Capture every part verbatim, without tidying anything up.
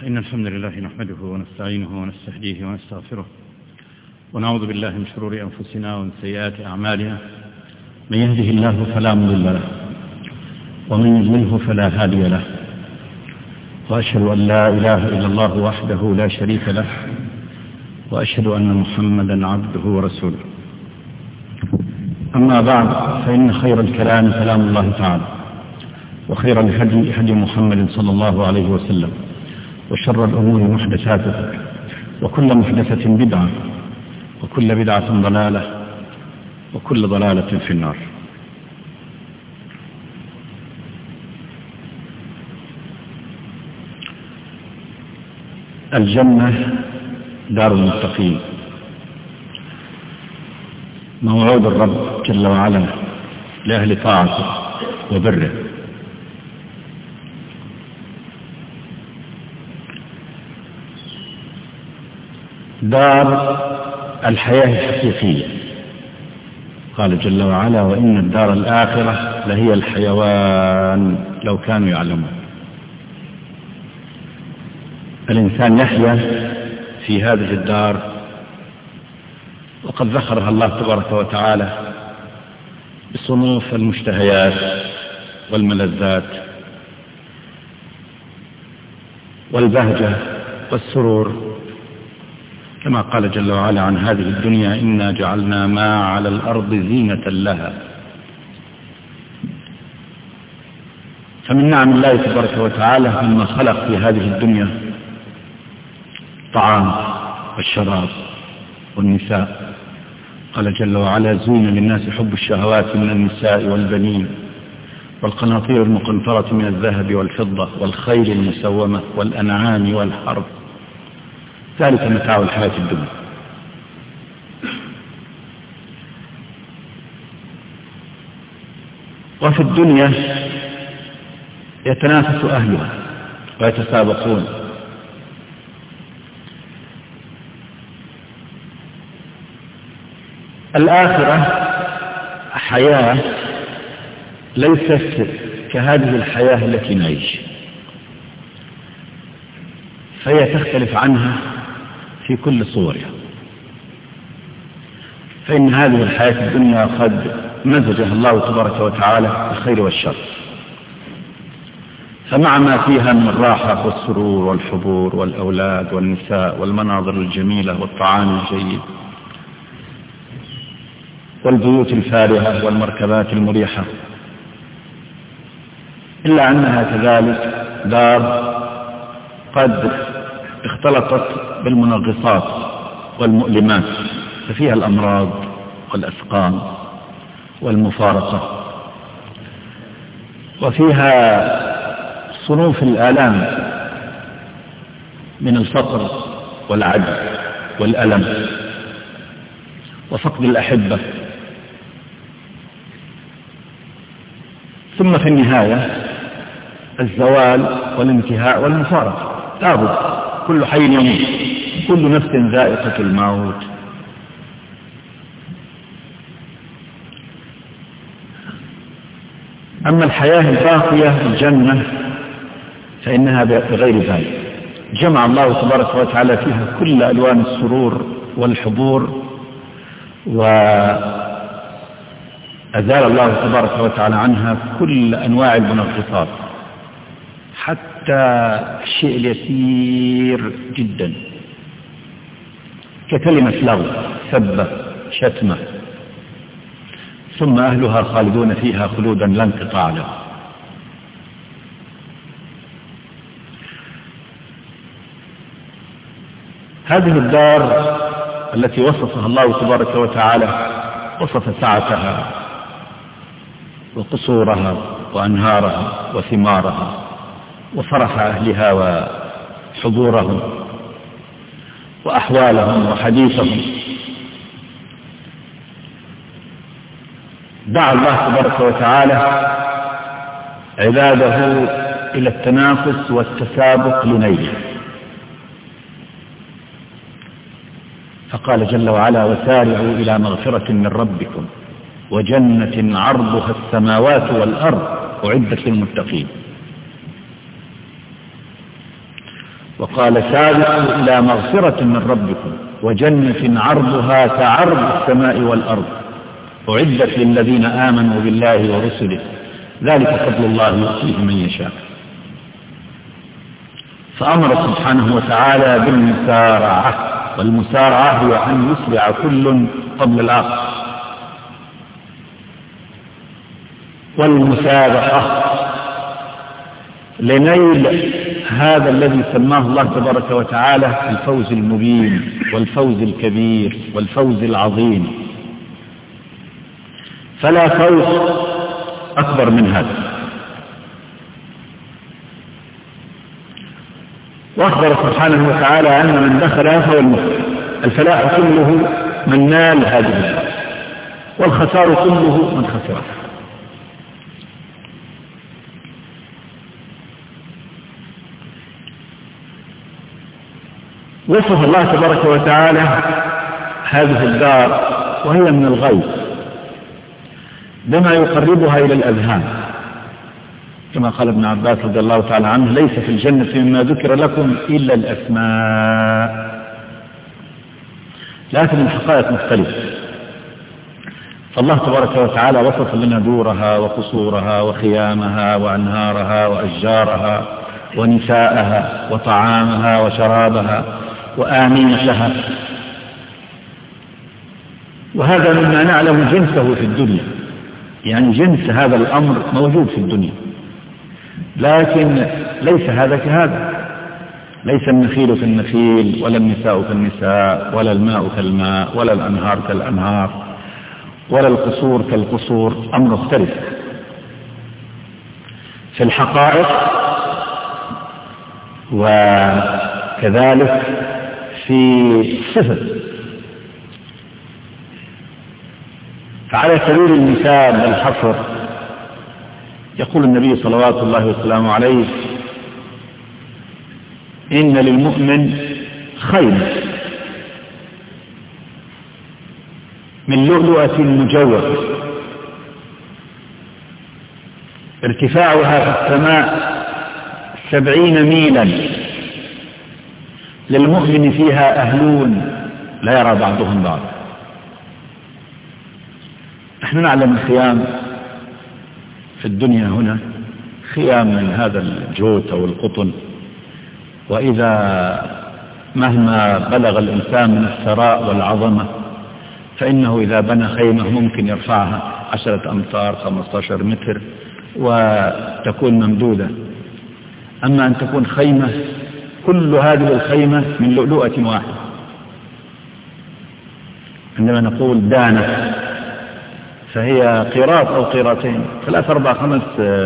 إن الحمد لله نحمده ونستعينه ونستهديه ونستغفره ونعوذ بالله من شرور أنفسنا ومن سيئات أعمالنا. من يهده الله فلا مضل له ومن يضلله فلا هادي له، وأشهد أن لا إله إلا الله وحده لا شريك له، وأشهد أن محمدا عبده ورسوله. أما بعد، فإن خير الكلام كلام الله تعالى، وخير الهدي هدي محمد صلى الله عليه وسلم، وشر الأمور محدثاتها، وكل محدثة بدعة، وكل بدعة ضلالة، وكل ضلالة في النار. الجنة دار المتقين، موعود الرب جل وعلا لأهل طاعته وبره. دار الحياة الحقيقية، قال جل وعلا: وإن الدار الآخرة لهي الحيوان لو كانوا يعلمون. الإنسان يحيا في هذه الدار، وقد ذكرها الله تبارك وتعالى بصنوف المشتهيات والملذات والبهجة والسرور، كما قال جل وعلا عن هذه الدنيا: إنا جعلنا ما على الأرض زينة لها. فمن نعم الله تبارك وتعالى مما خلق في هذه الدنيا الطعام والشراب والنساء. قال جل وعلا: زين للناس حب الشهوات من النساء والبنين والقناطير المقنطرة من الذهب والفضة والخيل المسومة والأنعام والحرث، ذلك متاع الحياة الدنيا. وفي الدنيا يتنافس أهلها ويتسابقون، الآخرة حياة ليست كهذه الحياة التي نعيش، فهي تختلف عنها في كل صورها. فإن هذه الحياة الدنيا قد مزجها الله تبارك وتعالى الخير والشر، فمع ما فيها من الراحة والسرور والحبور والأولاد والنساء والمناظر الجميلة والطعام الجيد والبيوت الفارهة والمركبات المريحة، إلا أنها كذلك دار قد اختلطت بالمنغصات والمؤلمات، ففيها الأمراض والأسقام والمفارقة، وفيها صنوف الآلام من الفقر والعجز والألم وفقد الأحبة. ثم في النهاية الزوال والانتهاء والمفارقة، لابد، كل حي يموت، كل نفس ذائقة الموت. أما الحياة الباقية الجنة فإنها بغير ذلك، جمع الله تبارك وتعالى فيها كل ألوان السرور والحبور، وأزال الله تبارك وتعالى عنها كل أنواع المنغصات، حتى الشيء اليسير جدا ككلمة لغو، سبة، شتمة، ثم أهلها خالدون فيها خلودا لا انقطاع له. هذه الدار التي وصفها الله تبارك وتعالى، وصف سعتها وقصورها وأنهارها وثمارها وفرح أهلها وحضورهم وأحوالهم وحديثهم. دعا الله تبارك وتعالى عباده إلى التنافس والتسابق لنيله، فقال جل وعلا: وسارعوا إلى مغفرة من ربكم وجنة عرضها السماوات والأرض أعدت للمتقين. وقال سابقوا إلى مغفرة من ربكم وجنة عرضها كعرض السماء والأرض أعدت للذين آمنوا بالله ورسله ذلك فضل الله يؤتيه من يشاء. فأمر سبحانه وتعالى بالمسارعة، والمسارعة هي أن يسرع كل قبل الآخر، والمسابقة لنيل هذا الذي سماه الله تبارك وتعالى الفوز المبين والفوز الكبير والفوز العظيم، فلا فوز أكبر من هذا. وأخبر سبحانه وتعالى أن من دخلها فهو المفلح، الفلاح كله من نال هذه الدار، والخسار كله من خسرها. وصف الله تبارك وتعالى هذه الدار وهي من الغيب بما يقربها إلى الأذهان، كما قال ابن عباس رضي الله تعالى عنه: ليس في الجنة مما ذكر لكم إلا الأسماء، لكن الحقائق مختلفة. فالله تبارك وتعالى وصف لنا دورها وقصورها وخيامها وأنهارها وأشجارها ونساءها وطعامها وشرابها وآنيتها، وهذا مما نعلم جنسه في الدنيا، يعني جنس هذا الأمر موجود في الدنيا، لكن ليس هذا كهذا، ليس النخيل كالنخيل ولا النساء كالنساء ولا الماء كالماء ولا الأنهار كالأنهار ولا القصور كالقصور، أمر مختلف في الحقائق وكذلك في الصفة. فعلى سبيل المثال والحصر يقول النبي صلوات الله وسلامه عليه: إن للمؤمن خيمة من لؤلؤة مجوفة ارتفاعها في السماء سبعين ميلا، للمؤمن فيها أهلون لا يرى بعضهم بعض. نحن نعلم الخيام في الدنيا هنا خيام من هذا الجوت أو القطن، وإذا مهما بلغ الإنسان من الثراء والعظمة فإنه إذا بنى خيمة ممكن يرفعها عشرة أمتار خمسة عشر متر وتكون ممدودة. أما أن تكون خيمة كل هذه الخيمة من لؤلؤة واحدة، عندما نقول دانة فهي قيراط أو قيراطين، ثلاث أربع خمس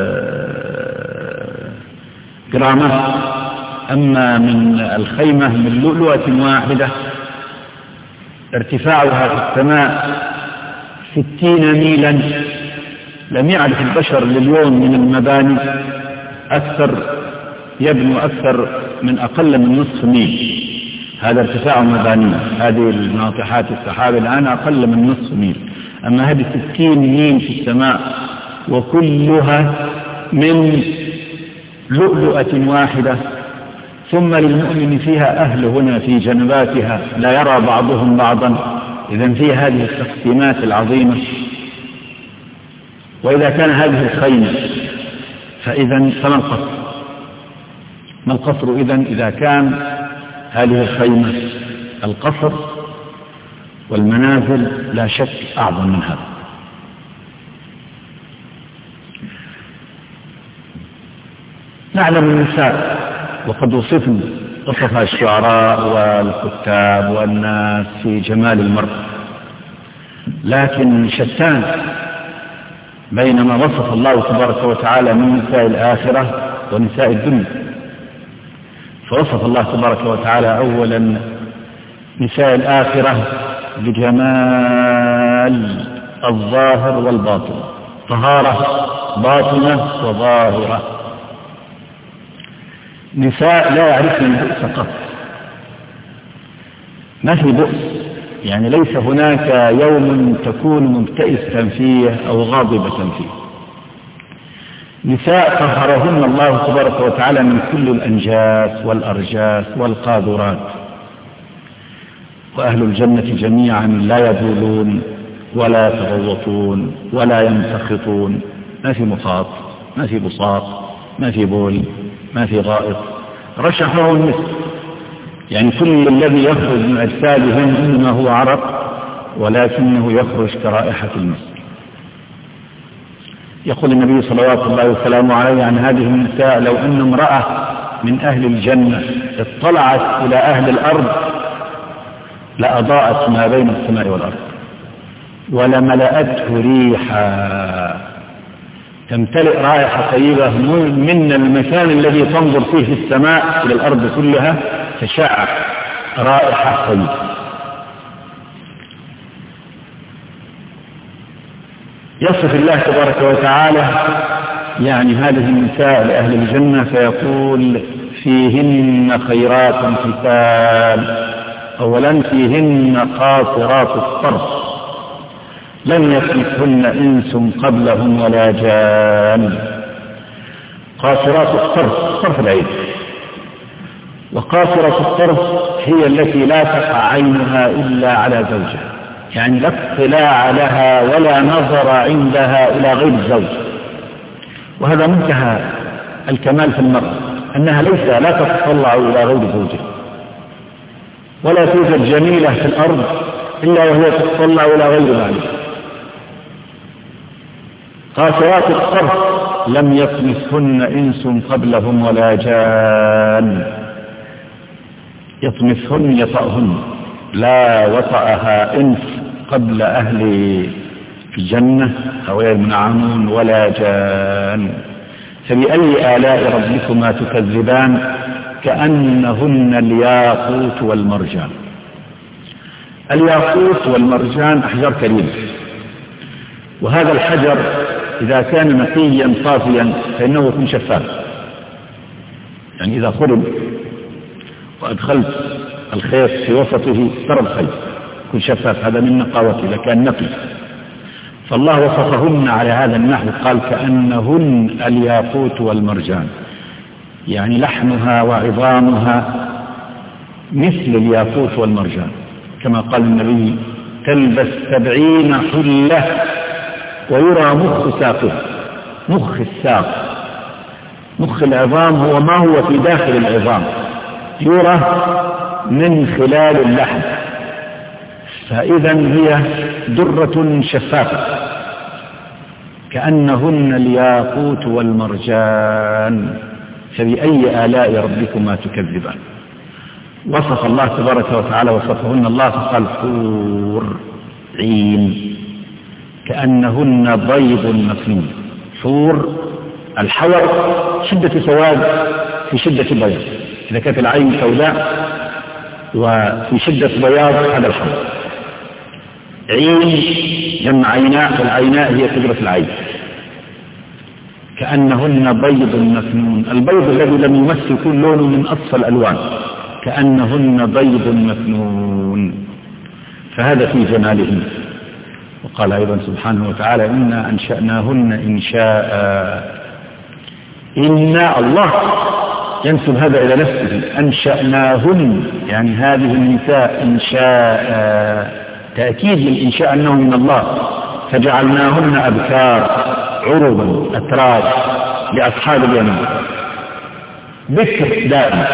جرامات. أما من الخيمة من لؤلؤة واحدة ارتفاعها في السماء ستين ميلا، لم يعرف البشر لليوم من المباني أكثر، يبنوا أكثر من أقل من نصف ميل، هذا ارتفاع مباني. هذه الناطحات السحاب الآن أقل من نصف ميل، أما هذه ستين ميل في السماء وكلها من لؤلؤة واحدة. ثم للمؤمن فيها أهل هنا في جنباتها لا يرى بعضهم بعضا، إذن في هذه التقسيمات العظيمة. وإذا كان هذه الخيمة فإذن فما القصر؟ ما القصر إذن إذا كان هذه الخيمة القصر والمنازل لا شك أعظم من هذا. نعلم النساء وقد وصفنا وصفها الشعراء والكتاب والناس في جمال المرأة، لكن شتان بين ما وصف الله تبارك وتعالى من نساء الآخرة ونساء الدنيا. فوصف الله تبارك وتعالى أولا نساء الآخرة بجمال الظاهر والباطن، طهارة باطنة وظاهرة. نساء لا يعرفن البؤس قط، ما في بؤس، يعني ليس هناك يوم تكون مبتئسا فيه أو غاضبة فيه. نساء طهرهن الله تبارك وتعالى من كل الأنجاس والأرجاس والقاذورات، وأهل الجنة جميعا لا يبولون ولا يتغوطون ولا يمتخطون، ما في مخاط، ما في بصاق، ما في بول، ما في غائط، رشحه المسك. يعني كل الذي يخرج من أجسادهم إنما هو عرق، ولكنه يخرج كرائحة المسك. يقول النبي صلوات الله وسلامه عليه عن هذه النساء: لو أن امرأة من أهل الجنة اطلعت إلى أهل الأرض لأضاءت ما بين السماء والأرض ولملأته ريحا، تمتلئ رائحة طيبة من المكان الذي تنظر فيه في السماء إلى الأرض كلها، تشع رائحة طيبة. يصف الله تبارك وتعالى يعني هذه النساء لأهل الجنة فيقول: فيهن خيرات حسان. أولا فيهن قاصرات الطرف لم يسمثهن إنس قبلهم ولا جان. قاصرات الطرف، طرف العين. وقاصرة الطرف هي التي لا تقع عينها إلا على زوجها، يعني لا اطلاع لها ولا نظر عندها إلى غير الزوج. وهذا منتهى الكمال في المرأة، أنها ليس لا تتطلع إلى غير زوجها، ولا توجد جميلة في الأرض إلا وهي تتطلع إلى غير ذلك. قاصرات الطرف لم يطمثهن إنس قبلهم ولا جان. يطمثهن يطأهن، لا وطأها إنس قبل أهل الجنة أو يمنعون ولا جان. فبأي آلاء ربكما تكذبان كأنهن الياقوت والمرجان. الياقوت والمرجان أحجار كريمة، وهذا الحجر إذا كان نقيا صافيا فإنه يكون شفاف. يعني إذا خرج وأدخلت الخيط في وسطه ترى الخيط يكون شفاف، هذا من نقاوته إذا كان نقي. فالله وصفهن على هذا النحو، قال: كأنهن الياقوت والمرجان، يعني لحمها وعظامها مثل الياقوت والمرجان، كما قال النبي: تلبس سبعين حلة ويرى مخ ساقها. مخ الساق، مخ العظام هو ما هو في داخل العظام، يرى من خلال اللحم، فإذا هي درة شفافة. كأنهن الياقوت والمرجان، فبأي آلاء ربكما تكذبان. وصف الله تبارك وتعالى وصفهن الله فقال: حور عين كأنهن بيض مكنون. حور الحور شدة سواد في شدة بياض، إذا كانت العين سوداء وفي شدة بياض هذا الحور. عين جمع عيناء، والعيناء هي كبرة العين. كأنهن بيض مكنون، البيض الذي لم يمس يكون لونه من أصفى الألوان. كأنهن بيض مكنون، فهذا في جمالهن. وقال أيضا سبحانه وتعالى: إنا أنشأناهن إنشاء. إنا الله ينسب هذا إلى نفسه، أنشأناهن يعني هذه النساء إنشاء، تأكيد للإنشاء أنه من الله. فجعلناهن أبكار عربا أتراب لأصحاب اليمين. بكر دائما،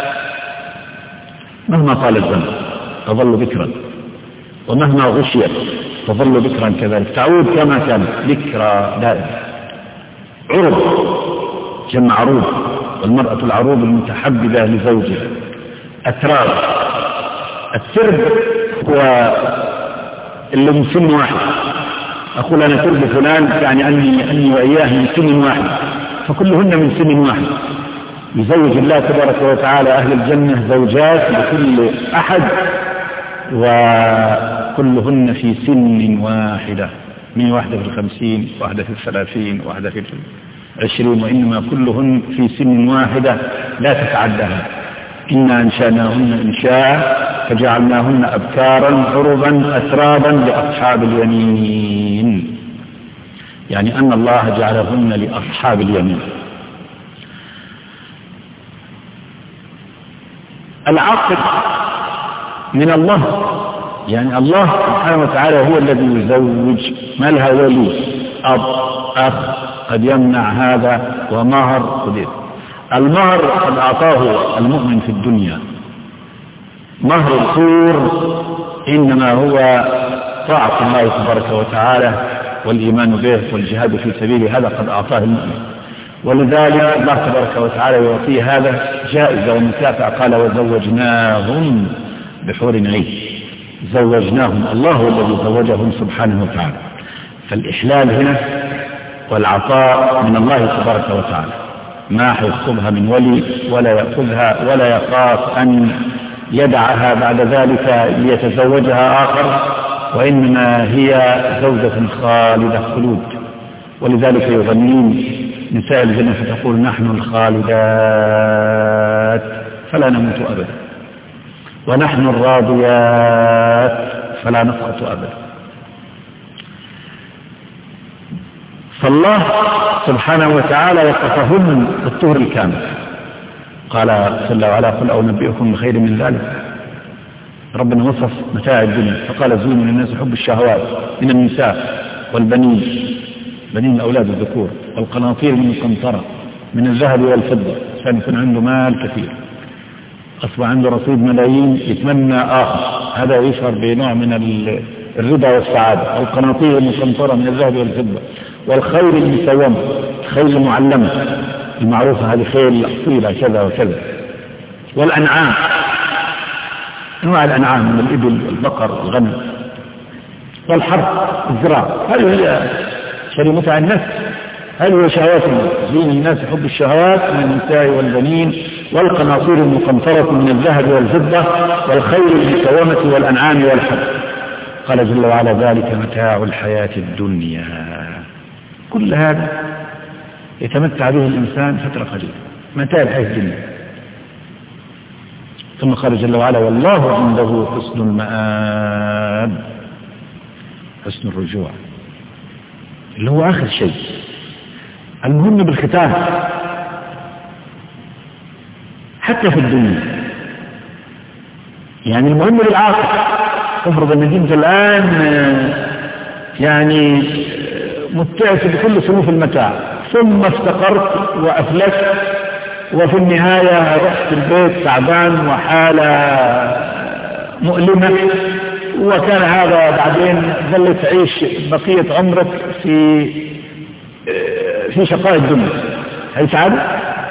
مهما طال الزمن تظل بكرا، ومهما غشيت تظل بكرا كذلك، تعود كما كانت بكرا دائما. عرب جمع عروب، والمرأة العروب المتحببة لزوجها. أتراب، الترب هو اللي من سن واحد. أقول أنا ترب فلان يعني أني, أني وإياه من سن واحد، فكلهن من سن واحد. يزوج الله تبارك وتعالى أهل الجنة زوجات لكل أحد، وكلهن في سن واحدة، من واحدة في الخمسين، واحدة في الثلاثين، واحدة في العشرين، وإنما كلهن في سن واحدة لا تتعدها. إنا أنشأناهن إنشاء فجعلناهن أبكارا عربا أترابا لأصحاب اليمين. يعني أن الله جعلهن لأصحاب اليمين. العقد من الله، يعني الله سبحانه وتعالى هو الذي يزوج، ما لها ولي أب أخ قد يمنع هذا، ومهر قدير. المهر قد أعطاه المؤمن في الدنيا، مهر الخور إنما هو طاعة الله تبارك وتعالى والإيمان به والجهاد في سبيله، هذا قد أعطاه المؤمن، ولذلك الله تبارك وتعالى يعطيه هذا جائزة ومكافأة، قال وزوجناهم بحور عين. زوجناهم، الله هو الذي زوجهم سبحانه وتعالى. فالإحلال هنا والعطاء من الله تبارك وتعالى، ما يخطبها من ولي ولا يأخذها ولا يخاف أن يدعها بعد ذلك ليتزوجها آخر، وإنما هي زوجة خالدة خلود. ولذلك يغنين نساء الجنة فتقول نحن الخالدات فلا نموت أبدا، ونحن الراضيات فلا نسقط أبدا. فالله سبحانه وتعالى وصفهم بالطهر الكامل، قال جل وعلا قل أنبئكم بخير من ذلك. ربنا وصف متاع الدنيا فقال زين للناس حب الشهوات من النساء والبنين، بنين الأولاد الذكور، والقناطير من القنطرة من الذهب والفضة، عشان يكون عنده مال كثير، أصبح عنده رصيد ملايين، يتمنى آخر، هذا يشعر بنوع من الرضا والسعادة. القناطير المقنطرة من الذهب والفضة، والخيل المسومة، خيل المعلمة المعروفة، هذه خيل أصيلة كذا وكذا، والأنعام، أنواع الأنعام من الإبل والبقر والغنم، والحرث الزراعة، هذه هي شريعة متع النفس، هذه هي شهوات الناس. زين الناس حب الشهوات من النساء والبنين والقناطير المقنطرة من الذهب والفضة والخيل المسومة والأنعام والحرث. قال جل وعلا ذلك متاع الحياة الدنيا، كل هذا يتمتع به الإنسان فترة قليلة، متاع الحياة الدنيا. ثم قال جل وعلا والله عنده حسن المآب، حسن الرجوع اللي هو آخر شيء. المهم بالختام حتى في الدنيا، يعني المهم للعاقل. افرض انك انت الآن يعني متعس بكل صنوف المتاع، ثم افتقرت وأفلست، وفي النهاية رحت البيت تعبان وحالة مؤلمة، وكان هذا بعدين ظلت تعيش بقية عمرك في في شقاء الدنيا، هي سعادة؟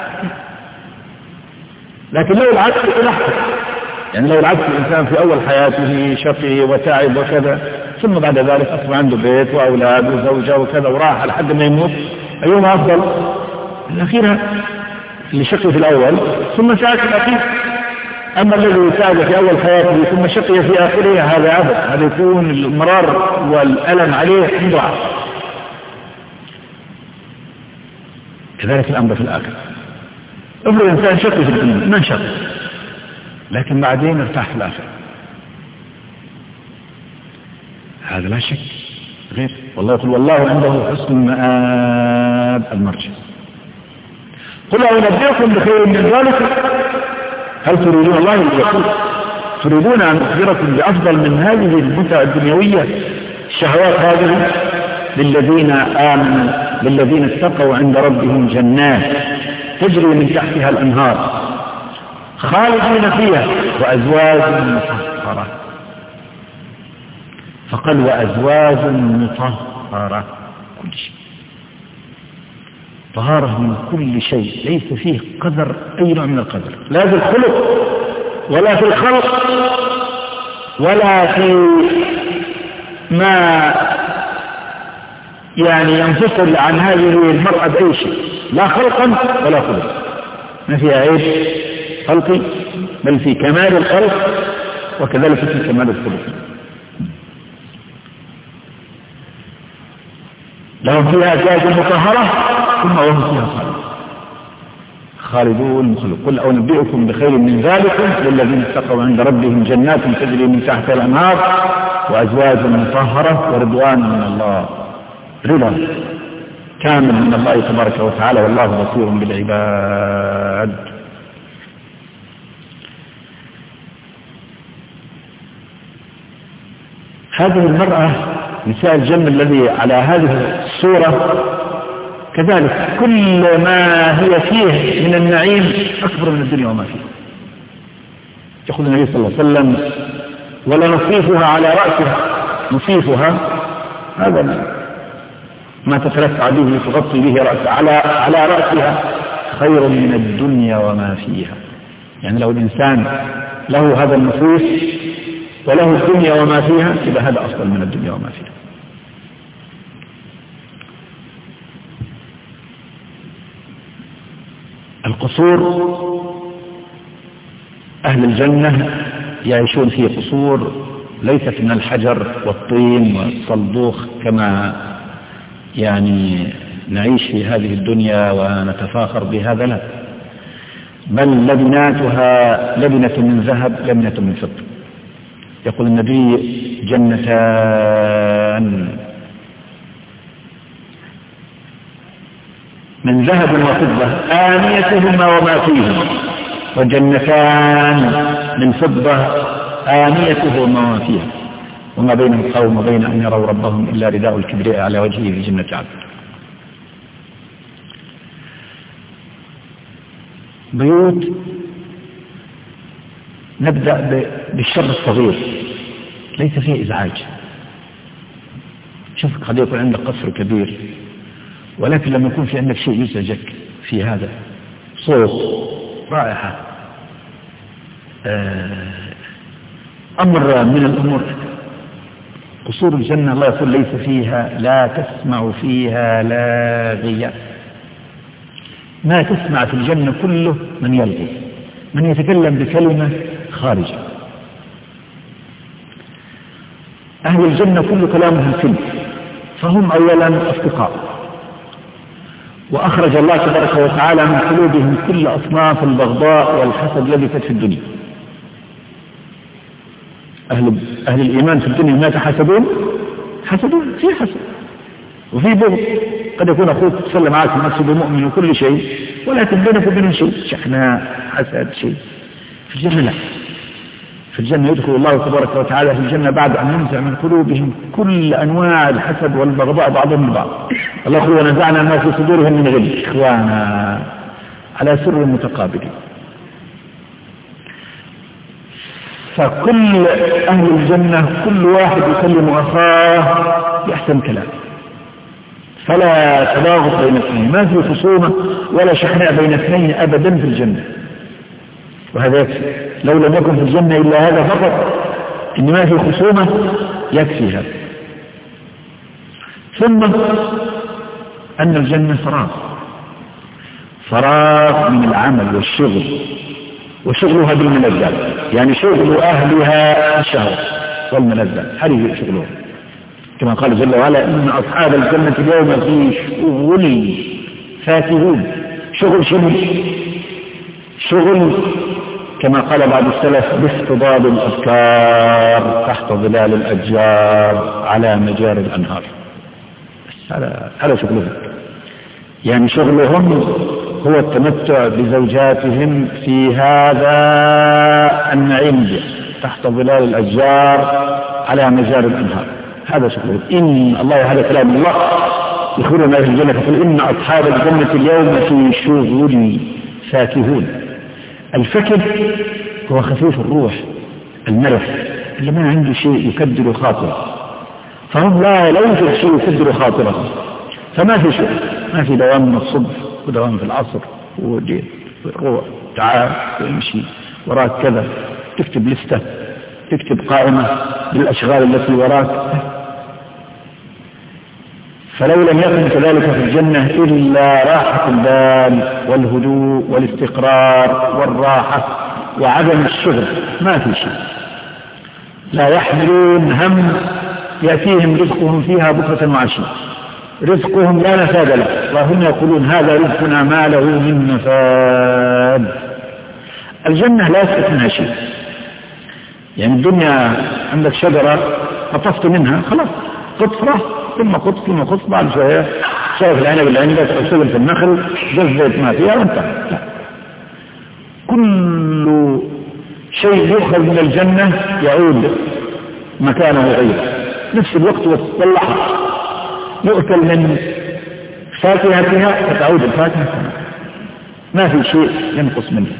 لكن لو العكس يكون أحسن، يعني لو العكس الإنسان في أول حياته شقي وتعب وكذا، ثم بعد ذلك أصبح عنده بيت وأولاد وزوجة وكذا وراح لحد ما يموت، أيهما أفضل؟ الأخير اللي شقي في الأول ثم سعد في الأخير. أما الذي سعد في أول حياته ثم شقي في آخره هذا عبث، هذا يكون المرار والألم عليه مضاعف. كذلك الأمر في الآخر. افرض الإنسان شقي في الدنيا ما شقي، لكن بعدين ارتاح في الآخر، هذا لا شك غير. والله يقول والله عنده حسن المآب، المرجع. قل أنبئكم بخير من ذلك، هل تريدون الله يقول تريدون أن أخبركم بأفضل من هذه المتع الدنيوية الشهوات هذه؟ للذين آمنوا للذين اتقوا عند ربهم جنات تجري من تحتها الأنهار خالدين فيها وأزواج مطهرة. فقال وأزواج مطهرة، كل شيء طهارة من كل شيء، ليس فيه قدر أي نوع من القدر، لا في الخلق ولا في الخلق ولا في ما يعني ينفصل عن هذه المرأة بأي شيء، لا خلقا ولا خلق، ما فيها عيب خلقي بل في كمال الخلق وكذلك في كمال الخلق. لهم فيها أزواج مطهرة ثم وهم فيها خالدون خالدون مخلوق. قل أنبئكم بخير من ذلك للذين اتقوا عند ربهم جنات تجري من تحتها الأنهار وأزواج مطهرة ورضوان من الله، رضا كامل من الله تبارك وتعالى، والله بصير بالعباد. هذه المرأة نساء الجنة الذي على هذه الصورة كذلك كل ما هي فيه من النعيم أكبر من الدنيا وما فيه. يقول النبي صلى الله عليه وسلم: ولا نصيفها على رأسها، نصيفها هذا ما تترفع به تغطي به رأسها على على رأسها خير من الدنيا وما فيها. يعني لو الإنسان له هذا النصيف وله الدنيا وما فيها يبقى هذا أفضل من الدنيا وما فيها. القصور، أهل الجنة يعيشون في قصور ليست من الحجر والطين والصندوق كما يعني نعيش في هذه الدنيا ونتفاخر بهذا، لا، بل لبناتها لبنة من ذهب لبنة من فضة. يقول النبي: جنتان من ذهب وفضة آنيتهما وما فيهما، وجنتان من فضة آنيتهما وما فيها، وما بين القوم وبين أن يروا ربهم إلا رداء الكبرياء على وجهه في جنة عدن. بيوت، نبدأ بالشر الصغير ليس فيه إزعاج. شوف قد يكون عندك قصر كبير، ولكن لما يكون في عندك شيء يزعجك في هذا، صوت، رائحة، أمر من الأمور. قصور الجنة الله يقول: ليس فيها، لا تسمع فيها لاغية. ما تسمع في الجنة كله من يلغي، من يتكلم بكلمة خارجة. أهل الجنة كل كلامهم سلم، فهم أولا أصدقاء، وأخرج الله تبارك وتعالى من قلوبهم كل أصناف البغضاء والحسد الذي كانت في الدنيا. أهل, أهل الإيمان في الدنيا ما يتحسدون، حسدون، في حسد وفي بغض. قد يكون أخوك تسلم معك المسجد مؤمن وكل شيء، ولكن بينك وبينه شيء، شحناء، حسد، شيء. في الجنة لا، في الجنة يدخل الله تبارك وتعالى في الجنة بعد أن ينزع من قلوبهم كل أنواع الحسد والبغضاء بعضهم البعض. الله يقول: ونزعنا ما في صدورهم من غل إخوانا على سر متقابلين. فكل أهل الجنة كل واحد يكلم أخاه بأحسن كلام، فلا تباغض بين اثنين، ما في خصومة ولا شحناء بين اثنين أبدا في الجنة. وهذا يكفي، لو لم يكن في الجنة إلا هذا فقط، إن ما في خصومة يكفي هذا. ثم أن الجنة فراغ، فراغ من العمل والشغل، وشغلها بالملذات، يعني شغل أهلها الشهوة والملذات، هذه شغلهم، كما قال جل وعلا: إن أصحاب الجنة اليوم في شغل فاكهون. شغل شغل شغل كما قال بعض السلف: باستضاد الأذكار تحت ظلال الأشجار على مجاري الأنهار. هذا هذا شغلهم، يعني شغلهم هو التمتع بزوجاتهم في هذا النعيم تحت ظلال الأشجار على مجاري الأنهار. هذا شغلهم. إن الله، هذا كلام الله يخبرنا في الجنة، يقول: إن أصحاب الجنة اليوم في شغل فاكهون. الفكر هو خفيف الروح، المرح اللي ما عنده شيء يكدر خاطره، فهم لا لا يوجد شيء يكدر خاطره، فما في شيء، ما في دوام من الصبح ودوام في العصر ودي روح تعال وامشي وراك كذا، تكتب لستة، تكتب قائمة بالأشغال التي وراك. فلو لم يكن كذلك في الجنة إلا راحة البال والهدوء والاستقرار والراحة وعدم الشغل، ما في شيء. لا يحملون هم يأتيهم رزقهم فيها بكرة وعشية، رزقهم لا نفاد له، وهم يقولون: هذا رزقنا ما له من نفاد. الجنة لا يسقط منها شيء. يعني الدنيا عندك شجرة قطفت منها خلاص، قطفة ثم قطف ثم قطف، بعد شوية شايف العنب اللي عندك أو شغل في النخل جزت ما فيها وانتهى. لا، كل شيء يؤخذ من الجنة يعود مكانه غيره نفس الوقت واللحظة. يؤكل من فاكهتها فتعود الفاكهة، ما في شيء ينقص منه.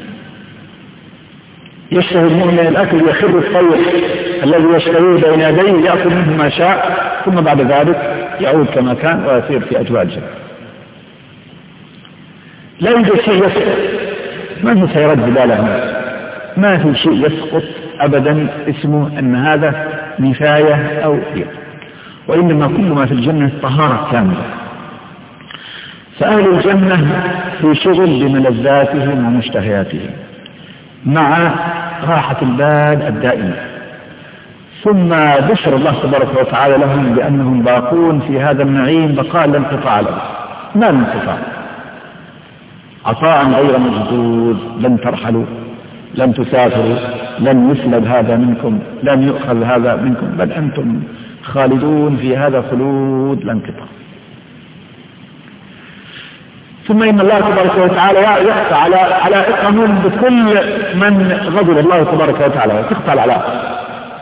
يشتهي المؤمن الأكل يخر الطير الذي يشتهيه بين يديه يأكل منه ما شاء ثم بعد ذلك يعود كما كان ويصير في أجواء الجنة. لا يوجد شيء يسقط، ما في سيارات زبالة، ما في شيء يسقط أبدا اسمه أن هذا نفاية أو إيه، وإنما كل ما في الجنة طهارة كاملة. فأهل الجنة في شغل بملذاتهم ومشتهياتهم مع راحة البال الدائمة، ثم بشر الله تبارك وتعالى لهم بأنهم باقون في هذا النعيم بقاء لا انقطاع له، ما انقطاع، عطاء غير مجدود. لن ترحلوا، لن تسافروا، لن يسلب هذا منكم، لن يؤخذ هذا منكم، بل أنتم خالدون في هذا خلود لا انقطاع. ثم إن الله تبارك وتعالى يقطع على علائقهم بكل من غضب الله تبارك وتعالى، وتقطع العلائق.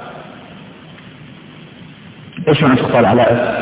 ايش معنى تقطع العلائق؟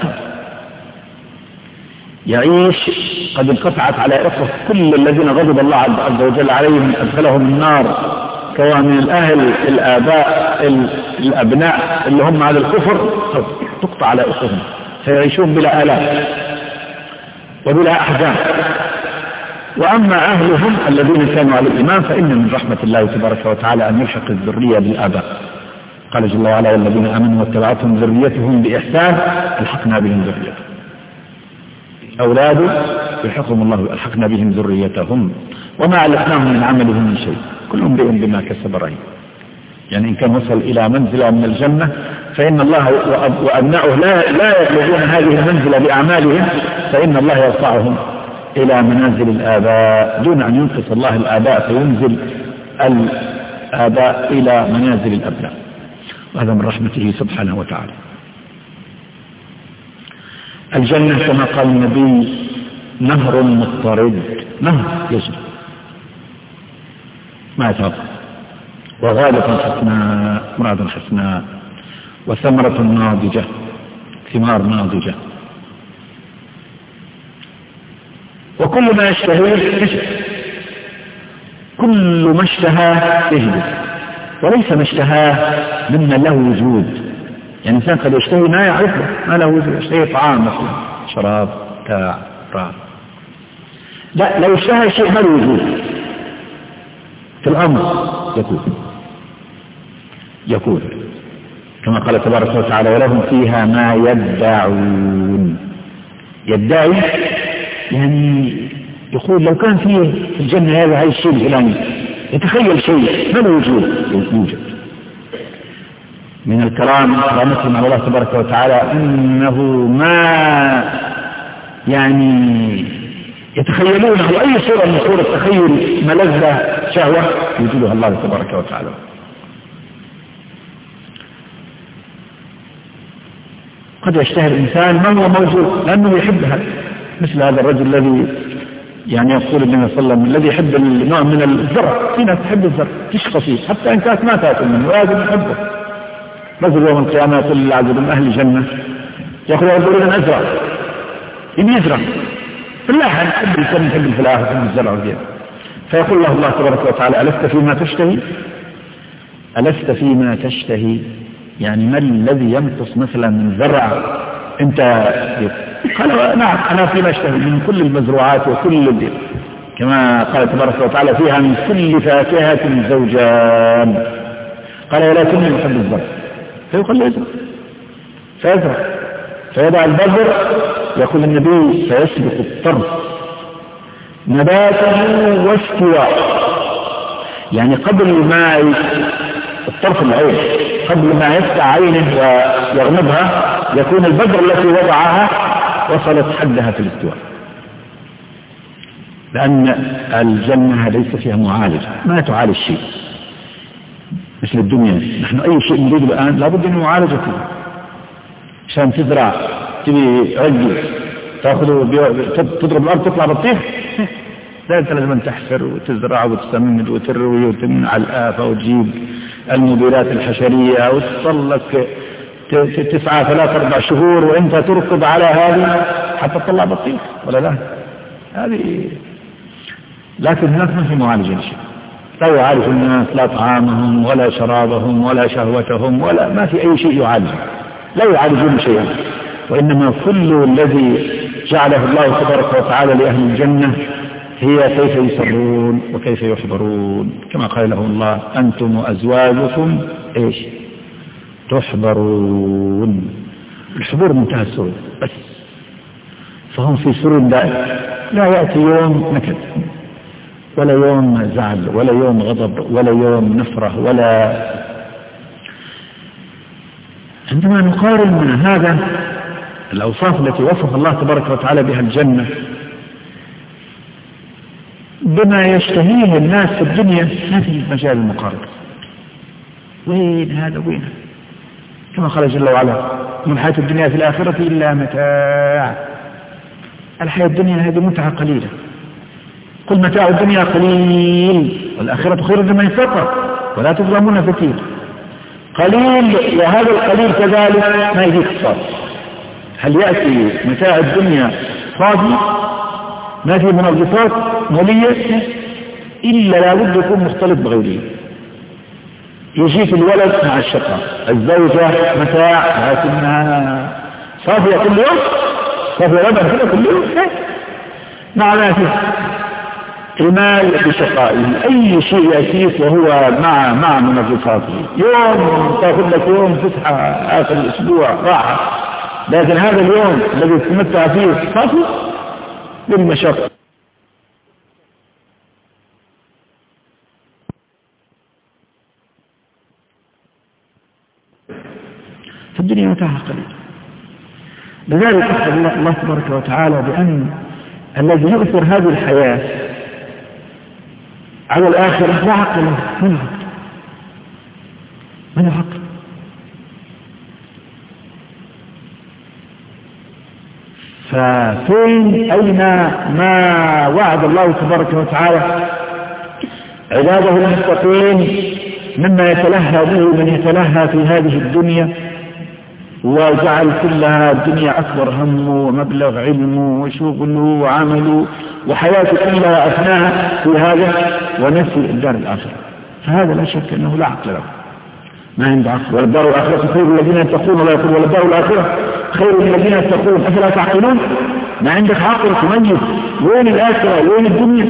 يعيش قد انقطعت علائقه كل الذين غضب الله عز وجل عليهم أدخلهم النار، سواء من الأهل، الآباء، الأبناء اللي هم على الكفر، تقطع علائقهم فيعيشون بلا آلام وبلا أحزان. وأما أهلهم الذين كانوا على الإيمان فإن من رحمة الله تبارك وتعالى أن يلحق الذرية بالآباء. قال جل وعلا: والذين آمنوا واتبعتهم ذريتهم بإحسان ألحقنا بهم ذريتهم. أولاده يلحقهم الله، ألحقنا بهم ذريتهم وما علقناهم من عملهم من شيء، كل امرئ بما كسب رهين. يعني إن كان وصل إلى منزلة من الجنة فإن الله وأبناؤه لا لا يبلغون هذه المنزلة بأعمالهم، فإن الله يرفعهم إلى منازل الآباء دون أن ينقص الله الآباء فينزل الآباء إلى منازل الأبناء، وهذا من رحمته سبحانه وتعالى. الجنة كما قال النبي نهر مضطرد، نهر يجري ما يتوقف، وغالة حسناء، مراد حسناء، وثمرة ناضجة، ثمار ناضجة، وكل ما يشتهيه يشتهي، كل ما اشتهاه يجد، وليس ما اشتهاه مما له وجود. يعني الإنسان قد يشتهي ما يعرفه، ما له وجود، يشتهي طعام مثلا، شراب، تاع، راء، لا، لو اشتهى شيء ما له وجود في الأمر يكون يكون كما قال تبارك وتعالى: ولهم فيها ما يدعون. يدعي يعني يقول لو كان فيه في الجنة هذا هاي الشيء الفلاني، يتخيل شيء ما له وجود يوجد. من الكرام كرامتهم على الله تبارك وتعالى انه ما يعني يتخيلونه اي صورة من صورة تخيل ملذة شهوة يوجدها الله تبارك وتعالى. قد يشتهي الإنسان ما هو موجود لأنه يحبها، مثل هذا الرجل الذي يعني يقول النبي صلى الله عليه وسلم الذي يحب النوع من الزرع، في ناس تحب الزرع تشقى فيه حتى إن كانت ما تأكل منه ولازم يحبه. رجل يوم القيامة يقول لله عز وجل من أهل الجنة يقول يقول أن أزرع، إن يزرع بالله أنا أحب الفن، أحب الفلاحة، أحب الزرع وغيره. فيقول له الله تبارك وتعالى: ألست فيما تشتهي؟ ألست فيما تشتهي؟ يعني ما الذي ينقص مثلا من زرع أنت؟ قال: نعم أنا فيما اشتهي من كل المزروعات وكل الدين، كما قال تبارك وتعالى: فيها من كل فاكهة زوجان. قال: ولكني أحب الزرع. فيقول له: ازرع، فيزرع، فيضع البذر. يقول النبي: فيسبق الطرف نباته واستواء، يعني قبل ما الطرف العين قبل ما يفتح عينه ويغمضها يكون البذر التي وضعها وصلت حدها في الاستواء، لأن الجنة ليس فيها معالج، ما تعالج شيء مثل الدنيا. نحن أي شيء نريده الآن لابد أن معالجة فيه. عشان تزرع تبي عجل تأخذه تضرب الأرض تطلع بطيخ؟ لا، أنت لازم تحفر وتزرع وتسمد وتروي وتمنع الآفة وتجيب المبيدات الحشرية وتصلك تسعة ثلاث أربع شهور وأنت تركض على هذه حتى تطلع بطيخ ولا لا؟ هذه لكن الناس ما في معالجة شيء، لا يعالج الناس لا طعامهم ولا شرابهم ولا شهوتهم ولا ما في أي شيء يعالج، لا يعالجون شيئا، وإنما كل الذي جعله الله تبارك وتعالى لأهل الجنة هي كيف يسرون وكيف يحبرون، كما قال له الله أنتم وأزواجكم إيش تحبرون. الحبور منتهى السرور بس، فهم في سرور دائم، لا يأتي يوم نكد ولا يوم زعل ولا يوم غضب ولا يوم نفرة ولا. عندما نقارن من هذا الأوصاف التي وصف الله تبارك وتعالى بها الجنة بما يشتهيه الناس في الدنيا، ما في مجال المقارنة. وين هذا وين هذا؟ كما قال جل وعلا من الحياة الدنيا في الآخرة إلا متاع. الحياة الدنيا هذه متعة قليلة، قل متاع الدنيا قليل والآخرة خير لمن اتقى ولا تظلمون فتيل. قليل، وهذا القليل كذلك ما يجيك صار. هل يأتي متاع الدنيا فاضي ما في منغصات مالية؟ إلا لابد يكون مختلط بغيره. يجيك الولد مع الشقة، الزوجة متاع لكنها صافية كل يوم، صافية ربع كده كل يوم، مع ما فيه المال بشقائه. أي شيء يأتيك وهو مع مع منغصاته. يوم تأخذ لك يوم فسحة آخر الأسبوع راحة، لكن هذا اليوم الذي تمتع فيه صافي بالمشقة. في الدنيا متاعها قليل. لذلك أخبر الله تبارك وتعالى بأن الذي يؤثر هذه الحياة على الآخرة لا عقل له. من العقل؟ من العقل؟ ففين أين ما وعد الله تبارك وتعالى عباده المتقين مما يتلهى به من يتلهى في هذه الدنيا، وجعل كلها الدنيا أكبر همه ومبلغ علمه وشغله وعمله وحياته كلها أثناء في هذا ونسي الدار الآخرة. فهذا لا شك أنه لا عقل له، ما عنده عقل. والدار الآخرة خير الذين يتقون ولا يقول والدار الآخرة خير الذين يتقون أفلا تعقلون؟ ما عندك عقل تميز وين الآخرة وين الدنيا.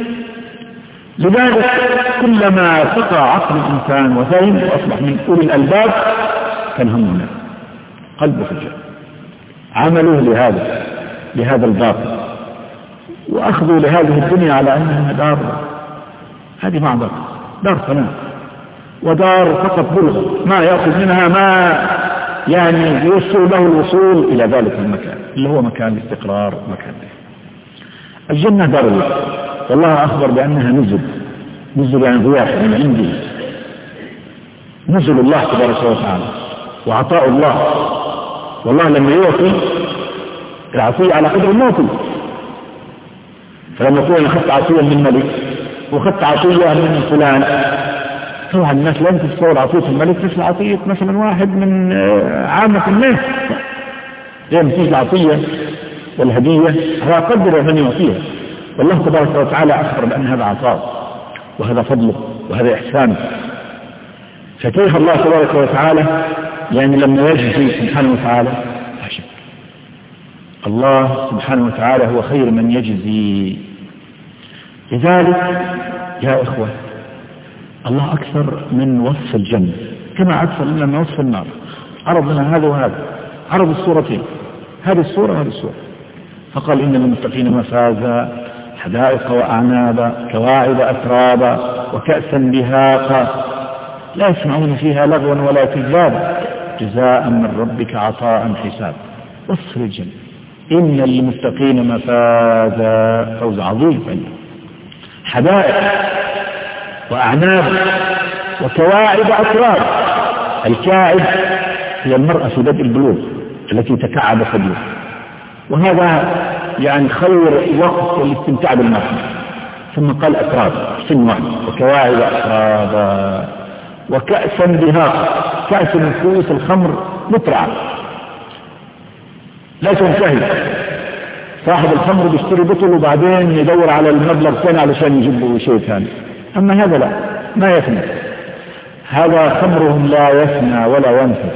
لذلك كلما سقى عقل الإنسان وفهم وأصبح من أولي الألباب كان همنا قلبه في الجنة، عملوا لهذا لهذا الباطل وأخذوا لهذه الدنيا على أنها دار، هذه معضلة، دار فناء ودار فقط بلغة ما يأخذ منها ما يعني يوصل له الوصول إلى ذلك المكان اللي هو مكان الاستقرار، مكان ده. الجنة دار الله، والله أخبر بأنها نزل نزل يعني ضياف من عنده، نزل الله تبارك وتعالى وعطاء الله. والله لما يعطي العطية على قدر الموت، فلما يقول أنا أخذت عطية من ملك وأخذت عطية من فلان، طبعا الناس لن تتصور عطية الملك مثل عطية مثلا واحد من عامة الناس. لأن تيجي العطية والهدية على قدر من يعطيها، والله تبارك وتعالى أخبر بأن هذا عطاء وهذا فضله وهذا إحسانه. فكيف الله تبارك وتعالى يعني لما يجزي سبحانه وتعالى؟ لا شك الله سبحانه وتعالى هو خير من يجزي. لذلك يا إخوة الله أكثر من وصف الجنة كما أكثر من وصف النار. عرض لنا هذا وهذا، عرض الصورتين، هذه الصورة وهذه الصورة، فقال إن للمتقين مفازا حدائق وأعنابا كواعب أترابا وكأسا دهاقا لا يسمعون فيها لغوا ولا كذابا جزاء من ربك عطاء حساب. وصف الجنة إن للمتقين مفازا، فوز عظيم فيه، حدائق وأعناب وكواعب أتراب. الكاعب هي المرأة في بدء البلوغ التي تكعب ثديها، وهذا يعني خير وقت الاستمتاع بالماء. ثم قال أتراب سنوان وكواعب أترابا وكأسا دهاقا. كأس من كؤوس الخمر مترعة لا تنتهي. صاحب الخمر بيشتري بطل وبعدين يدور على المبلغ ثاني علشان يجيب شيء ثاني. أما هذا لا، ما يفنى. هذا خمرهم لا يفنى ولا ينفذ،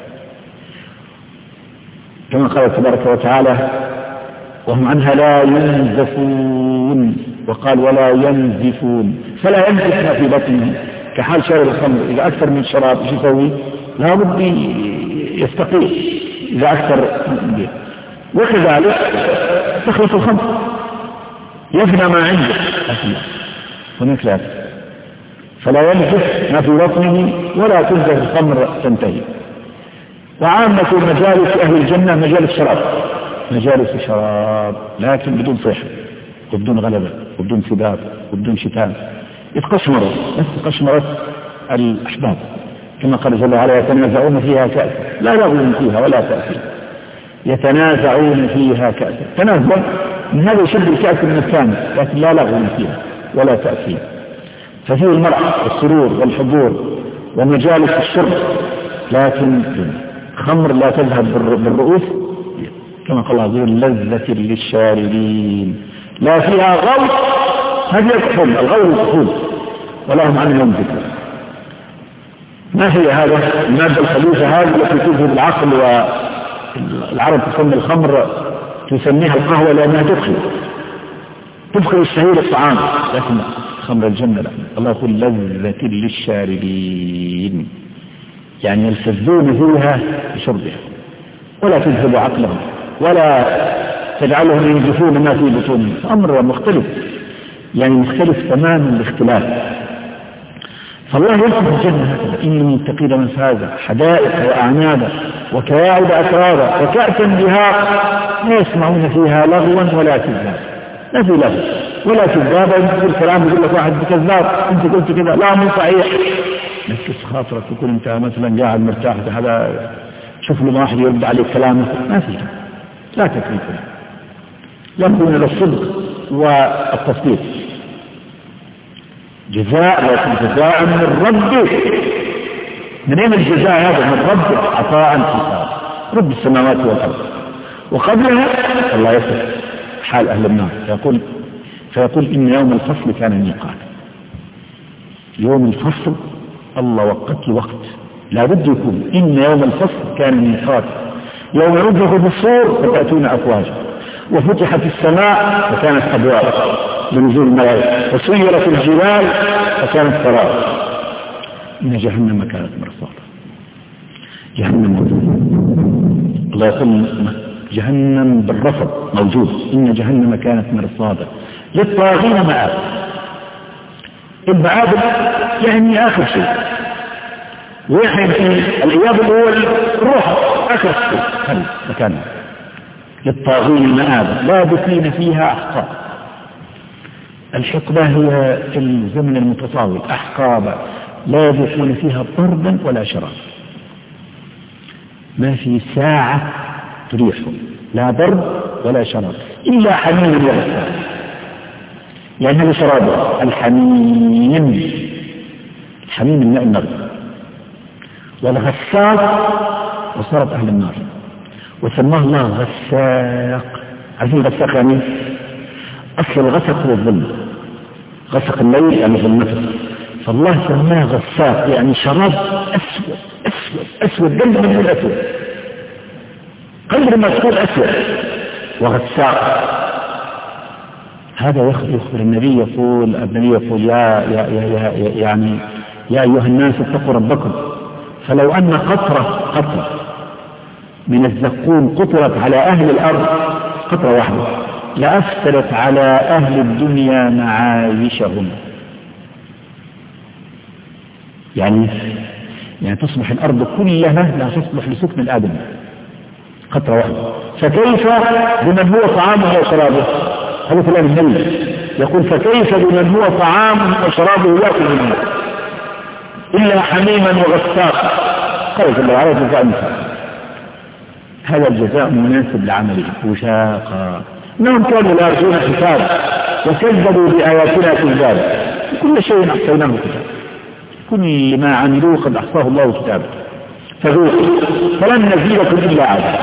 كما قال تبارك وتعالى وهم عنها لا ينزفون، وقال ولا ينزفون. فلا ينزف ما في بطنه كحال شارب الخمر. إذا أكثر من شراب ايش يسوي؟ لا بد يستقيم إذا أكثر به. وكذلك تخلص الخمر يفنى ما عنده هناك لا. فلا ينزف ما في بطنه ولا تنزف الخمر تنتهي. وعامة مجالس أهل الجنة مجالس شراب، مجالس شراب لكن بدون صيحة وبدون غلبة وبدون سباب وبدون شتان. يتقشمروا نفس قشمرة الأحباب، كما قال جل وعلا يتنازعون فيها كأسا لا لغو فيها ولا تأثير. يتنازعون فيها كأسا، تنازع من هذا يشد الكأس من الثاني لكن لا لغو فيها ولا تأثير. ففيه المرح والسرور والحضور ومجالس الشرب، لكن خمر لا تذهب بالرؤوس كما قال الله لذة للشاربين لا فيها غول. هذه الكحول الغول الكحول ولهم عنه ينزفون. ما هي هذا المادة الخبيثة هذه التي تذهب العقل؟ والعرب تسمي الخمر تسميها القهوة لأنها تدخل تدخل الشهية الطعام، لكن خمر الجنة لا. الله يقول لذة للشاربين يعني يلتذون فيها بشربها ولا تذهب عقلهم ولا تجعلهم ينزفون ما في بطونهم. أمر مختلف يعني مختلف تماما الاختلاف. فالله يصف الجنة هكذا إن المتقين مفازا حدائق وأعنابا وكواعب أترابا وكأسا دهاقا لا يسمعون فيها لغوا ولا كذابا. لا في لغو ولا كذابا. يقول الكلام يقول لك واحد بكذاب انت قلت كذا لا مو صحيح. نكس خاطرك تكون انت مثلا قاعد مرتاح هذا شوف له واحد يرد عليك كلامه ما في، لا تكليف يكون الى الصدق والتصديق. جزاء لكن جزاء من ربك. من اين الجزاء هذا؟ من ربك عطاء حساب رب السماوات والارض. وقبلها الله يصف حال اهل النار فيقول فيقول ان يوم الفصل كان ميقاتا. يوم الفصل الله وقت وقت لا بد يكون. إن يوم الفصل كان ميقاتا يوم ينفخ بالصور فتأتون أفواجا وفتحت السماء فكانت أبوابا لنزول الملائكة وسيرت الجبال فكانت سرابا. إن جهنم كانت مرصادا. جهنم موجود. الله يقول جهنم بالرفض موجود. إن جهنم كانت مرصادا للطاغين مآب. المآب يعني آخر شيء ويحين الإياب الأول الروح آخر شيء هل مكانه للطاغين مآب لابثين فيها أحقابا. الحقبة هي في الزمن المتطاول أحقابا لا يذوقون فيها ضربا ولا شرابا. ما في ساعة تريحهم لا ضرب ولا شراب إلا حميم وغساق. يعني هذا شرابه الحميم. الحميم الماء النغم والغساق وصارت أهل النار وسماه الله غساق. عارفين غساق يعني أصل الغسق هو الظلم. غسق الليل يعني ظلمته فالله سماه غساق يعني شراب أسود أسود أسود قلب من الأسود قلب لما تقول أسود وغساق. هذا يخبر النبي يقول النبي يقول يا, يا, يا, يا يعني يا أيها الناس اتقوا ربكم فلو أن قطرة قطرة من الزقوم قطرت على أهل الأرض قطرة واحدة لأفسدت على أهل الدنيا معايشهم. يعني يعني تصبح الأرض كلها لا تصلح لسكن الآدم قطرة واحدة. فكيف بمن هو طعامه وشرابه؟ هذا كلام النبي يقول فكيف بمن هو طعامه وشرابه يأكل منه إلا حميما وغساقا. قال جل وعلا جزاء مثال. هذا الجزاء مناسب لعمله وشاقا إنهم كانوا لا يرجون حساب وكذبوا بآياتنا كذابا. كل شيء أحصيناه كتاب، كل ما عملوه قد أحصاه الله كتابا فذوقوا فلن نزيدكم إلا عذابا.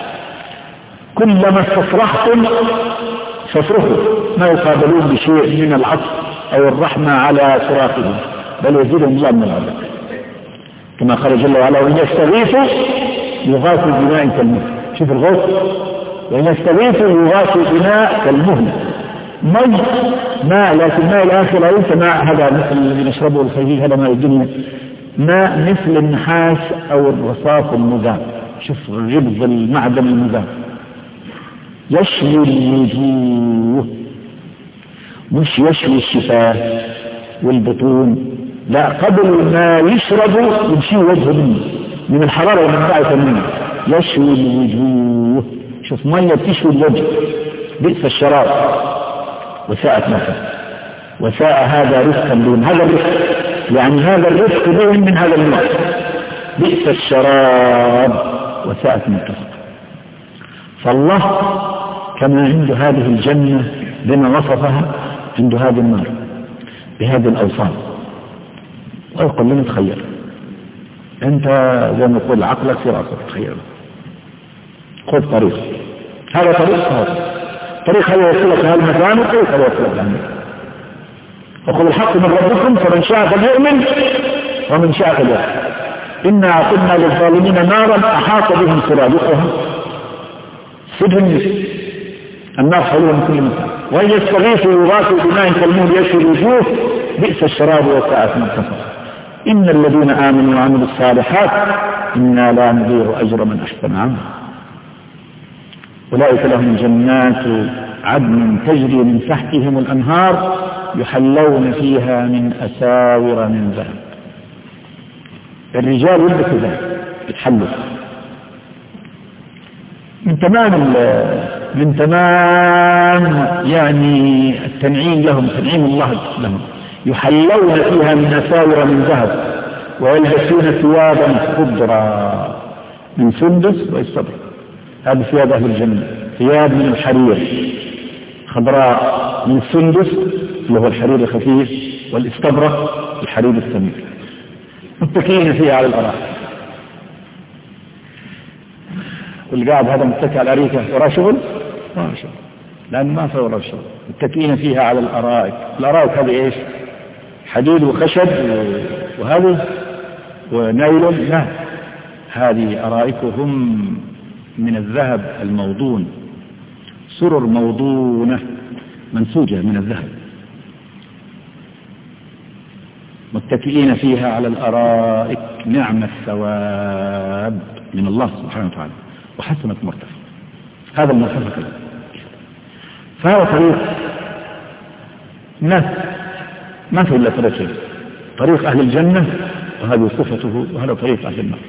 كلما استصرختم فاصرخوا ما يقابلون بشيء من العطف أو الرحمة على صراخهم، بل يزيدهم الله من العذاب. كما قال جل وعلا وإن يستغيثوا يغاثوا بماء كالمهل. شوف الغوث، وإن يستغيثوا يغاثوا بماء كالمهل، مي ماء لكن ماء الآخرة ليس ماء هذا مثل الذي نشربه الخفيف، هذا ماء الدنيا، ماء مثل النحاس أو الرصاص المذاب. شوف غبز المعدن المذاب يشوي الوجوه، مش يشوي الشفاه والبطون، لا، قبل ما يشربوا يمشي وجهه منه من الحرارة والمنبعثة منه، يشوي الوجوه. شوف مية تشوي الوجه، بئس الشراب وساءت مثلا، وساء هذا رزقا بهم، هذا الرزق يعني هذا الرزق بهم من هذا النوع، بئس الشراب وساءت مرتفقا. فالله كما عنده هذه الجنة بما وصفها عنده هذه النار بهذه الأوصاف. ويقول لنا تخيل أنت زي ما يقول عقلك في رأسك، تخيل خذ طريق، هذا طريق هذا طريق هذا يوصلك هذا المكان وطريق هذا يوصلك لعنه. وقل الحق من ربكم فمن شاء فليؤمن ومن شاء فليكفر إنا أعطينا للظالمين نارا أحاط بهم سرادقها سجن النار حولها من كل مكان وإن يستغيثوا يغاثوا بماء كالمهل يشوي الوجوه بئس الشراب وساءت مرتفقا إن الذين آمنوا وعملوا الصالحات إنا لا نضيع أجر من أحسن عملا أولئك لهم جنات عدن تجري من تحتهم الأنهار يحلون فيها من أساور من ذهب. الرجال يلبسوا ذهب يتحلوا من تمام من تمام يعني التنعيم لهم، تنعيم الله لهم. يحلون فيها من أساور من ذهب ويلبسون ثيابا خضرا من سندس واستبرق. هذه ثياب أهل الجنة، ثياب من الحرير خضراء من السندس اللي هو الحرير الخفيف والاستبرق الحرير السميك، متكئين فيها على الأرائك. واللي قاعد هذا متكئ على الأريكة وراه شغل؟ وراه شغل، لأن ما في وراه شغل. متكئين فيها على الأرائك. الأرائك هذه إيش؟ حديد وخشب وهذه ونايلون؟ لا، هذه أرائكهم من الذهب الموضون، سرر موضونة منسوجة من الذهب، متكئين فيها على الأرائك. نعم الثواب من الله سبحانه وتعالى وحسنت مرتفق. هذا المرتفق كذا. فهذا طريق الناس ما في إلا ثلاث شيء: طريق أهل الجنة وهذه صفته، وهذا طريق أهل النار.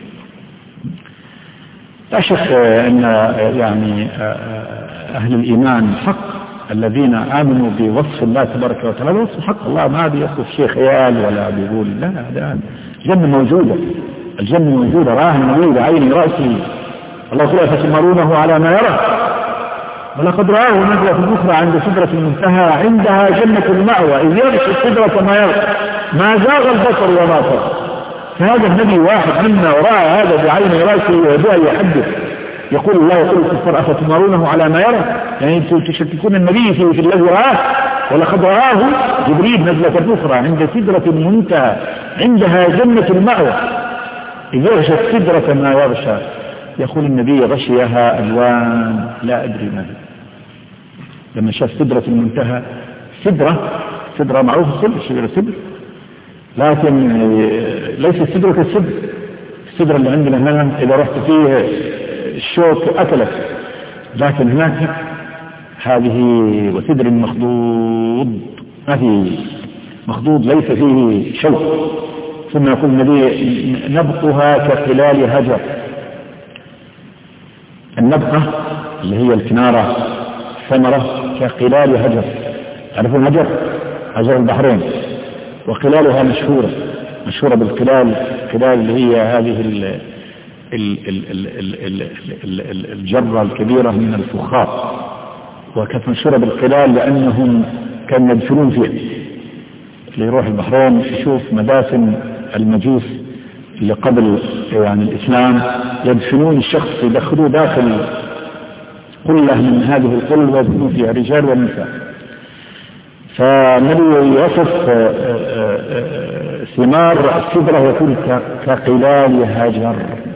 لا شك أن يعني أهل الإيمان حق الذين آمنوا بوصف الله تبارك وتعالى وصف حق الله، ما بيصف شيء خيال ولا بيقول لا، هذا الجنة موجودة، الجنة موجودة راهن موجودة عيني رأسي. الله قال فتمارونه على ما يرى ولقد رآه نزلة أخرى عند سدرة المنتهى عندها جنة المأوى إذ يغشى السدرة ما يرى ما زاغ البصر وما طغى. فهذا النبي واحد منا ورأى هذا بعين رأسه ويبدأ يحدث. يقول الله يقول الكفار أفتمارونه على ما يرى، يعني أنتم تشككون النبي في, في الذي رآه. ولقد رآه جبريل نزلة أخرى عند سدرة المنتهى عندها جنة المأوى إذ يغشى السدرة ما يغشى. يقول النبي غشيها ألوان لا أدري ما هي. لما شاف سدرة المنتهى، سدرة سدرة معروف السدر، شجرة السدر، لكن ليس سدرة السدر، السدرة اللي عندنا هنا إذا رحت فيه الشوك أكلت، لكن هناك هذه وسدر مخضوض، ما في مخضوض ليس فيه شوك. ثم يقول النبي نبقها كخلال هجر. النبقة اللي هي الكنارة ثمرة كخلال هجر. تعرفون هجر؟ هجر البحرين، وخلالها مشهورة مشهورة بالخلال، خلال اللي هي هذه ال ال ال ال ال ال ال الجرة الكبيرة من الفخار وكانت مشهورة بالقلال لأنهم كانوا يدفنون فيها. اللي يروح البحرين يشوف مدافن المجوس اللي قبل يعني الإسلام، يدفنون الشخص يدخلوه داخل قلة من هذه القل ويدفنوا فيها رجال ونساء. فالنبي يصف ثمار السدرة يقول كقلال هاجر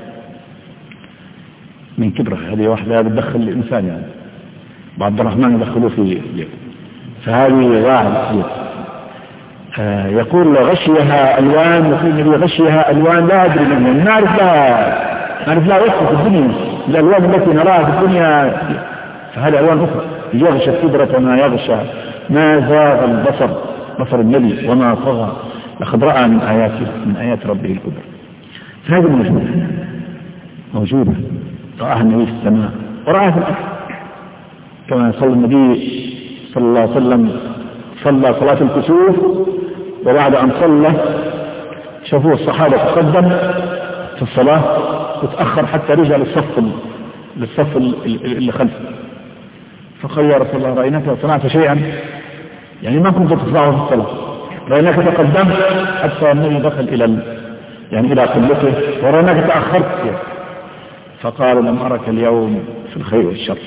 من كبره. هذه واحدة بتدخل الإنسان يعني عبد الرحمن يدخلوه في فهذه واحد. آه يقول غشيها ألوان، يقول النبي غشيها ألوان لا أدري منها، نعرف لها نعرف لها وصف في الدنيا الألوان التي نراها في الدنيا، فهذه ألوان أخرى. يغشى السدرة ما يغشى، ما زاغ البصر بصر النبي وما طغى، لقد رأى من آياته من آيات ربه الكبرى. فهذه موجودة موجودة رآها النبي في السماء ورآها في الأرض، كما صلى النبي صلى الله عليه وسلم صلى صلاة الكسوف، وبعد أن صلى شافوه الصحابة تقدم في الصلاة وتأخر حتى رجع للصف للصف اللي خلفه، فقال يا رسول الله رأيناك صنعت شيئا يعني ما كنت تصنعه في الصلاة، رأيناك تقدمت حتى النبي دخل إلى يعني إلى قبلته ورأيناك تأخرت، فقال لم أرك اليوم في الخير والشر.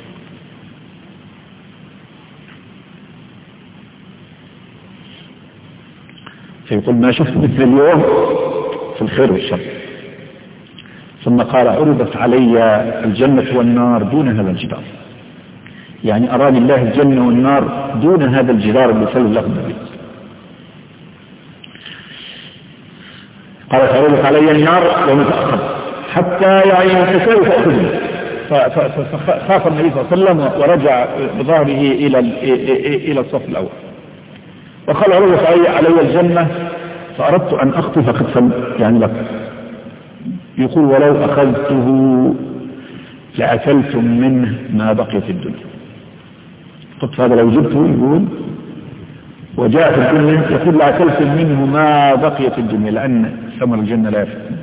فيقول ما شفت مثل اليوم في الخير والشر. ثم قال عرضت علي الجنة والنار دون هذا الجدار، يعني أراني الله الجنة والنار دون هذا الجدار اللي سلوا الله النبي. قال عرضت علي النار يوم تأخر حتى يعني تساوي فأخذني، فخاف النبي صلى الله عليه وسلم ورجع بظهره إلى إلى الصف الأول. وقال عرضت علي الجنة فأردت أن أخطف خطفا يعني لك، يقول ولو أخذته لأكلتم منه ما بقي في الدنيا. خطف هذا لو جبته يقول وجاء في الدنيا يقول لأكلتم منه ما بقي في الدنيا، لأن ثمر الجنة لا يفعل.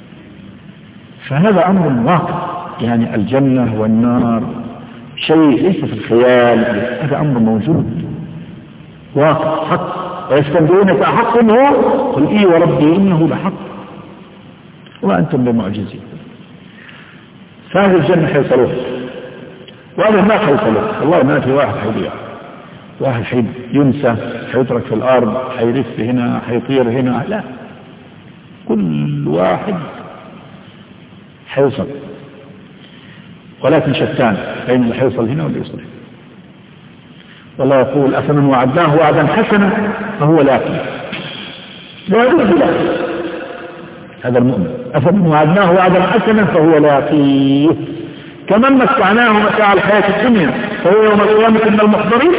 فهذا أمر واقع، يعني الجنة والنار شيء ليس في الخيال، هذا أمر موجود واقع حق. ويستنبئونك أحق هو قل إيه وربي إنه لحق وأنتم بمعجزين. فهذه الجنة حيصلوها وهذا ما حيصلوها، والله ما في واحد حيضيع، واحد حيد ينسى حيترك في الأرض حيرف هنا حيطير هنا، لا، كل واحد حيوصل، ولكن شتان بين اللي حيوصل هنا واللي يوصل هنا. والله يقول أفمن وعدناه وعدا حسنا فهو لاقيه لا يرد له، هذا المؤمن أفمن وعدناه وعدا حسنا فهو لاقيه كمن متعناه متاع الحياة الدنيا فهو يوم القيامة من المحضرين.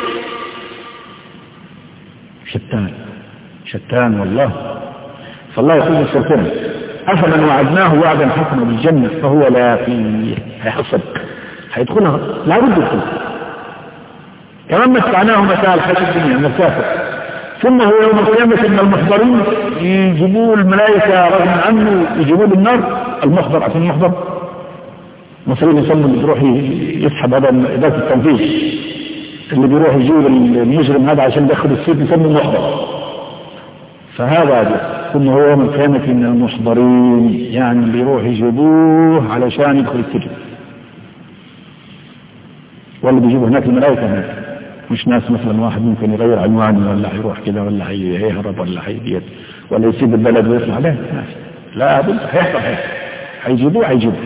شتان شتان والله. فالله يقول للسلطنة أفمن وعدناه وعدا حسنا بالجنة فهو لاقيه، هيحصل هيدخلها لا يرد له كمان متعناه متاع الحياة الدنيا مسافر، ثم هو يوم القيامة من المحضرين، يجيبوا الملائكة رغم عنه يجيبوا النار المحضر عشان المحضر مصرين يسموا اللي بيروح يسحب هذا إدارة التنفيذ اللي بيروح يجيب المجرم هذا عشان يدخل السجن يسموا المحضر. فهذا ثم هو يوم القيامة من المحضرين، يعني اللي يروح يجيبوه علشان يدخل السجن، ولا بيجيبوا هناك الملائكة هناك، مش ناس مثلا واحد ممكن يغير عنوانه ولا يروح كده ولا هيهرب ولا هيبيت ولا يسيب البلد ويطلع، لا لا بد هيحصل هيك هيجيبوه هيجيبوه.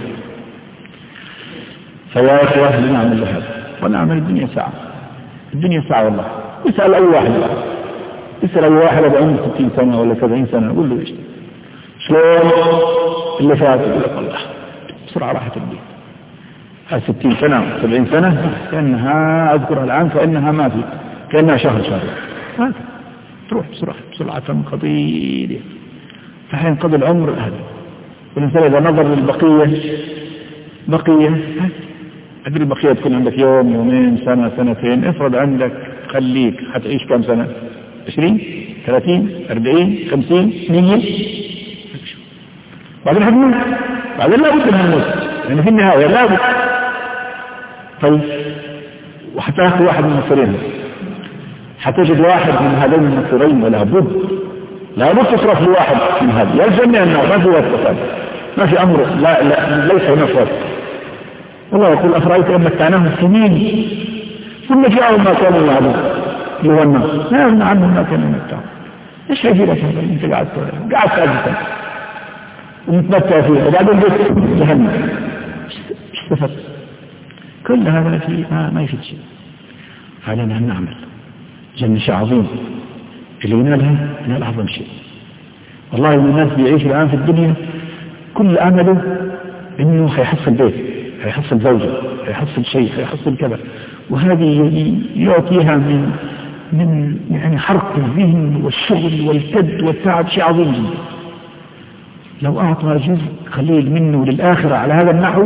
فيا اخوة لنعمل هذا ونعمل الدنيا ساعة، الدنيا ساعة والله. اسأل أي واحد اسأل أي واحد بعمر ستين سنة ولا سبعين سنة قول له ايش شلون اللي فات، يقول لك الله بسرعة راحت الدنيا. ستين سنة سبعين سنة كأنها أذكرها الآن فإنها ما في كأنها شهر شهر هذا تروح بسرعة بسرعة قضية فحينقضي العمر هذا. والإنسان إذا نظر للبقية بقية أدري البقية تكون عندك يوم يومين سنة سنتين، افرض عندك خليك حتعيش كم سنة عشرين ثلاثين أربعين خمسين مية بعدين هنموت، بعدين لا بد من الموت يعني في النهاية لا بد. طيب وحتاخذ واحد من المصرين حتجد واحد من هذين المصرين ولا بد لا بد تصرف لواحد من هذا يا الجنة النار ما في وسط ما في أمر لا, لا ليس هناك وسط. والله يقول أفرأيت أن متعناهم سنين ثم جاءهم ما كانوا يعبدون اللي هو النار لا يمنع عنهم ما كانوا يمتعون. ايش هيجي لك هذا انت قاعد قاعد تأجل ومتمتع فيه وبعدين بس جهنم استفدت كل هذا في ما, ما يفيد شيء. علينا أن نعمل جنة شيء عظيم اللي ينالها ينال أعظم شيء. والله من الناس بيعيش الآن في الدنيا كل أمله إنه هيحصل بيت هيحصل زوجة هيحصل شيء هيحصل كذا وهذه يعطيها من من يعني حرق الذهن والشغل والكد والتعب شيء عظيم جدا. لو أعطى جزء قليل منه للآخرة على هذا النحو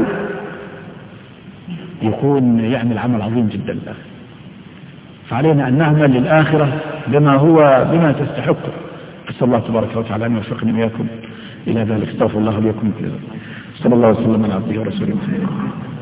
يكون يعمل عمل عظيم جدا للآخرة. فعلينا أن نعمل للآخرة بما هو بما تستحقه. أسأل الله تبارك وتعالى أن يوفقني وإياكم إلى ذلك. استغفر الله لكم. صلى الله وسلم على عبده ورسوله محمد.